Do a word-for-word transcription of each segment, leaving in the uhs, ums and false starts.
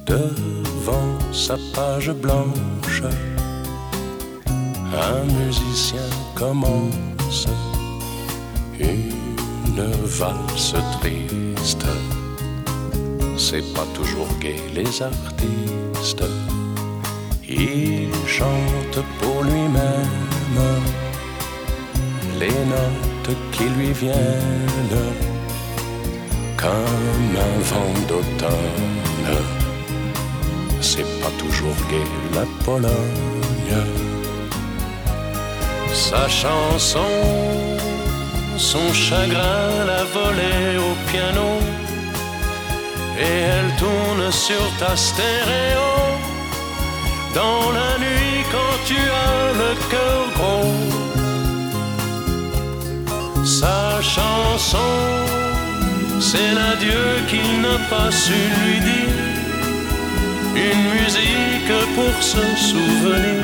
Devant sa page blanche, un musicien commence une valse triste. C'est pas toujours gai les artistes. Il chante pour lui-même les notes qui lui viennent comme un vent d'automne. C'est pas toujours gai la Pologne. Sa chanson, son chagrin l'a volé au piano, et elle tourne sur ta stéréo dans la nuit quand tu as le cœur gros. Sa chanson, c'est l'adieu qu'il n'a pas su lui dire, une musique pour se souvenir,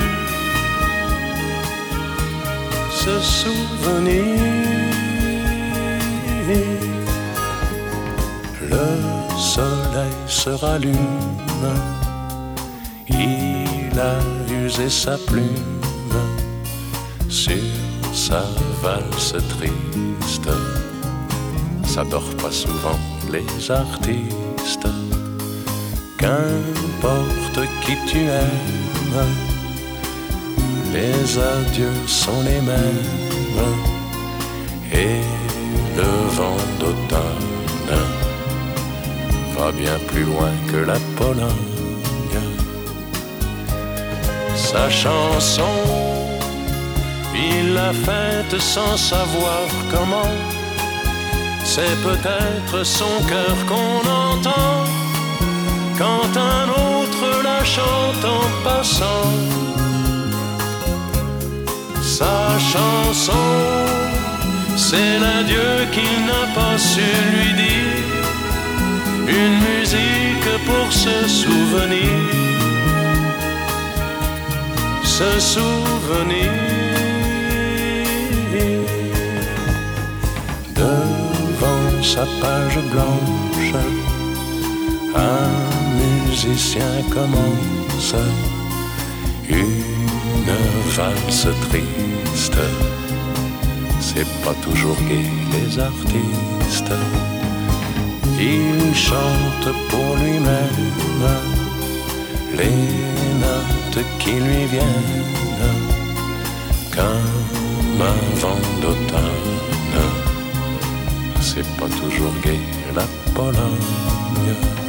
se souvenir. Le soleil se rallume, il a usé sa plume sur sa valse triste. Ça dort pas souvent les artistes. Qu'importe qui tu aimes, les adieux sont les mêmes, et le vent d'automne va bien plus loin que la Pologne. Sa chanson, il l'a faite sans savoir comment. C'est peut-être son cœur qu'on entend quand un autre la chante en passant. Sa chanson, c'est l'adieu qu'il n'a pas su lui dire, une musique pour se souvenir, se souvenir. Devant sa page blanche, un musicien commence une valse triste. C'est pas toujours gai les artistes. Il chante pour lui-même les notes qui lui viennent comme un vent d'automne. C'est pas toujours gai la Pologne.